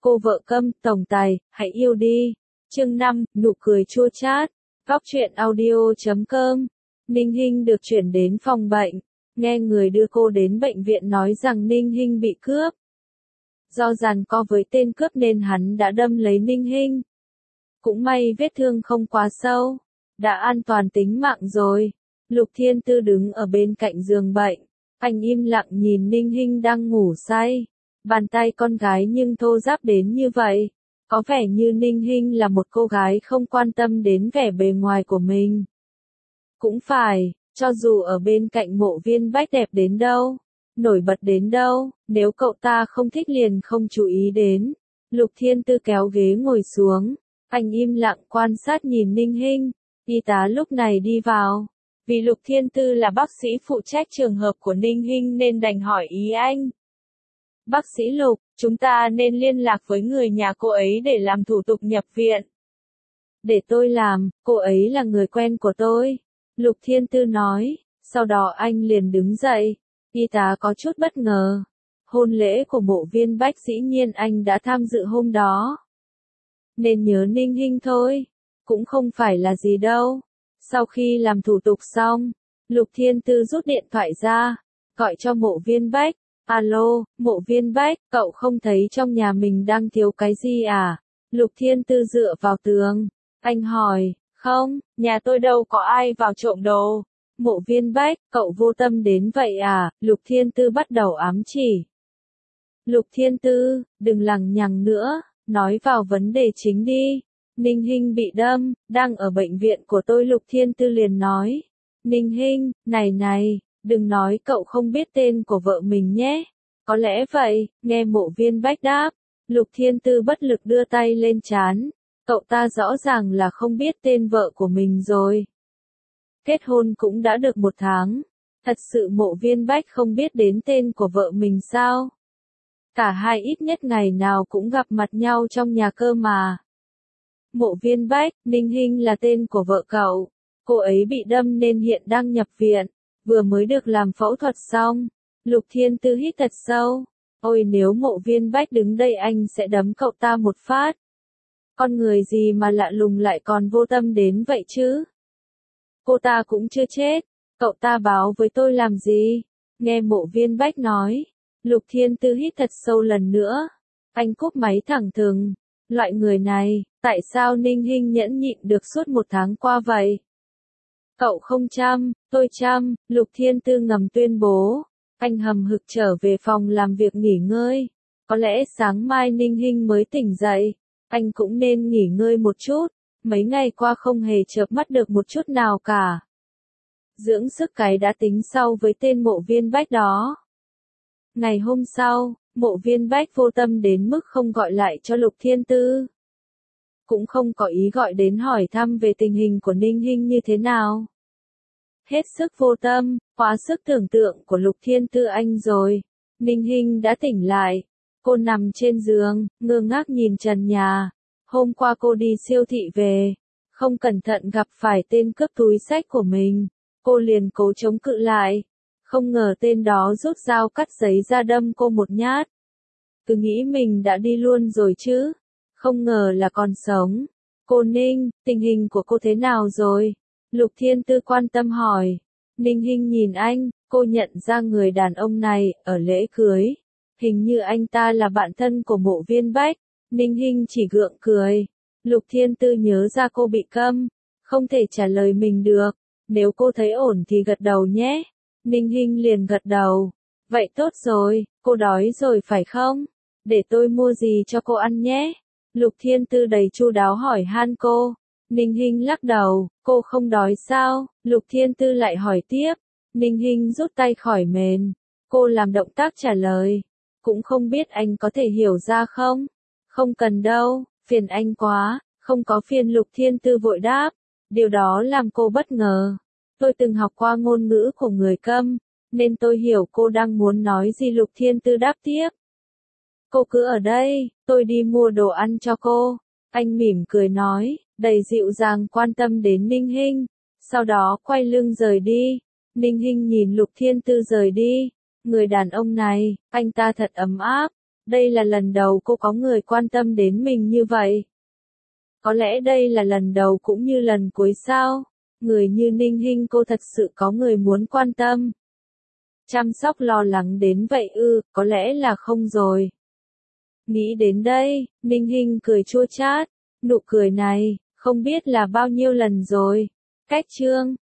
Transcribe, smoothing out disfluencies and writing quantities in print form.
Cô vợ câm, tổng tài, hãy yêu đi. Chương 5, nụ cười chua chát. Góc truyện audio.com. Ninh Hinh được chuyển đến phòng bệnh. Nghe người đưa cô đến bệnh viện nói rằng Ninh Hinh bị cướp. Do giằng co với tên cướp nên hắn đã đâm lấy Ninh Hinh. Cũng may vết thương không quá sâu. Đã an toàn tính mạng rồi. Lục Thiên Tư đứng ở bên cạnh giường bệnh. Anh im lặng nhìn Ninh Hinh đang ngủ say. Bàn tay con gái nhưng thô ráp đến như vậy. Có vẻ như Ninh Hinh là một cô gái không quan tâm đến vẻ bề ngoài của mình. Cũng phải, cho dù ở bên cạnh Mộ Viên Bách đẹp đến đâu, nổi bật đến đâu, nếu cậu ta không thích liền không chú ý đến. Lục Thiên Tư kéo ghế ngồi xuống. Anh im lặng quan sát nhìn Ninh Hinh. Y tá lúc này đi vào. Vì Lục Thiên Tư là bác sĩ phụ trách trường hợp của Ninh Hinh nên đành hỏi ý anh. Bác sĩ Lục, chúng ta nên liên lạc với người nhà cô ấy để làm thủ tục nhập viện. Để tôi làm, cô ấy là người quen của tôi. Lục Thiên Tư nói, sau đó anh liền đứng dậy. Y tá có chút bất ngờ. Hôn lễ của Mộ Viên Bách dĩ nhiên anh đã tham dự hôm đó. Nên nhớ Ninh Hinh thôi. Cũng không phải là gì đâu. Sau khi làm thủ tục xong, Lục Thiên Tư rút điện thoại ra, gọi cho Mộ Viên Bách. Alo, Mộ Viên Bách, cậu không thấy trong nhà mình đang thiếu cái gì à? Lục Thiên Tư dựa vào tường. Anh hỏi, không, nhà tôi đâu có ai vào trộm đồ. Mộ Viên Bách, cậu vô tâm đến vậy à? Lục Thiên Tư bắt đầu ám chỉ. Lục Thiên Tư, đừng lằng nhằng nữa, nói vào vấn đề chính đi. Ninh Hinh bị đâm, đang ở bệnh viện của tôi. Lục Thiên Tư liền nói. Ninh Hinh, này, đừng nói cậu không biết tên của vợ mình nhé. Có lẽ vậy, nghe Mộ Viên Bách đáp. Lục Thiên Tư bất lực đưa tay lên trán. Cậu ta rõ ràng là không biết tên vợ của mình rồi. Kết hôn cũng đã được 1 tháng. Thật sự Mộ Viên Bách không biết đến tên của vợ mình sao? Cả hai ít nhất ngày nào cũng gặp mặt nhau trong nhà cơ mà. Mộ Viên Bách, Ninh Hinh là tên của vợ cậu. Cô ấy bị đâm nên hiện đang nhập viện. Vừa mới được làm phẫu thuật xong. Lục Thiên Tư hít thật sâu. Ôi nếu Mộ Viên Bách đứng đây anh sẽ đấm cậu ta một phát. Con người gì mà lạ lùng lại còn vô tâm đến vậy chứ? Cô ta cũng chưa chết. Cậu ta báo với tôi làm gì? Nghe Mộ Viên Bách nói. Lục Thiên Tư hít thật sâu lần nữa. Anh cúp máy thẳng thừng. Loại người này, tại sao Ninh Hinh nhẫn nhịn được suốt 1 tháng qua vậy? Cậu không chăm, tôi chăm. Lục Thiên Tư ngầm tuyên bố. Anh hầm hực trở về phòng làm việc nghỉ ngơi. Có lẽ sáng mai Ninh Hinh mới tỉnh dậy. Anh cũng nên nghỉ ngơi một chút. Mấy ngày qua không hề chợp mắt được một chút nào cả. Dưỡng sức cái đã tính sau với tên Mộ Viên Bách đó. Ngày hôm sau, Mộ Viên Bách vô tâm đến mức không gọi lại cho Lục Thiên Tư. Cũng không có ý gọi đến hỏi thăm về tình hình của Ninh Hinh như thế nào. Hết sức vô tâm, quá sức tưởng tượng của Lục Thiên Tư anh rồi. Ninh Hinh đã tỉnh lại. Cô nằm trên giường, ngơ ngác nhìn trần nhà. Hôm qua cô đi siêu thị về. Không cẩn thận gặp phải tên cướp túi xách của mình. Cô liền cố chống cự lại. Không ngờ tên đó rút dao cắt giấy ra đâm cô một nhát. Cứ nghĩ mình đã đi luôn rồi chứ. Không ngờ là còn sống. Cô Ninh, tình hình của cô thế nào rồi? Lục Thiên Tư quan tâm hỏi. Ninh Hinh nhìn anh, cô nhận ra người đàn ông này, ở lễ cưới. Hình như anh ta là bạn thân của Mộ Viên Bách. Ninh Hinh chỉ gượng cười. Lục Thiên Tư nhớ ra cô bị câm. Không thể trả lời mình được. Nếu cô thấy ổn thì gật đầu nhé. Ninh Hinh liền gật đầu. Vậy tốt rồi, cô đói rồi phải không? Để tôi mua gì cho cô ăn nhé. Lục Thiên Tư đầy chu đáo hỏi han cô. Ninh Hinh lắc đầu, cô không đói sao? Lục Thiên Tư lại hỏi tiếp. Ninh Hinh rút tay khỏi mền. Cô làm động tác trả lời. Cũng không biết anh có thể hiểu ra không? Không cần đâu, phiền anh quá. Không có phiền. Lục Thiên Tư vội đáp. Điều đó làm cô bất ngờ. Tôi từng học qua ngôn ngữ của người câm, nên tôi hiểu cô đang muốn nói gì. Lục Thiên Tư đáp tiếp. Cô cứ ở đây, tôi đi mua đồ ăn cho cô. Anh mỉm cười nói, đầy dịu dàng quan tâm đến Ninh Hinh. Sau đó quay lưng rời đi. Ninh Hinh nhìn Lục Thiên Tư rời đi. Người đàn ông này, anh ta thật ấm áp. Đây là lần đầu cô có người quan tâm đến mình như vậy. Có lẽ đây là lần đầu cũng như lần cuối sao? Người như Ninh Hinh cô thật sự có người muốn quan tâm. Chăm sóc lo lắng đến vậy ư, có lẽ là không rồi. Nghĩ đến đây, Ninh Hinh cười chua chát. Nụ cười này, không biết là bao nhiêu lần rồi. Cách chương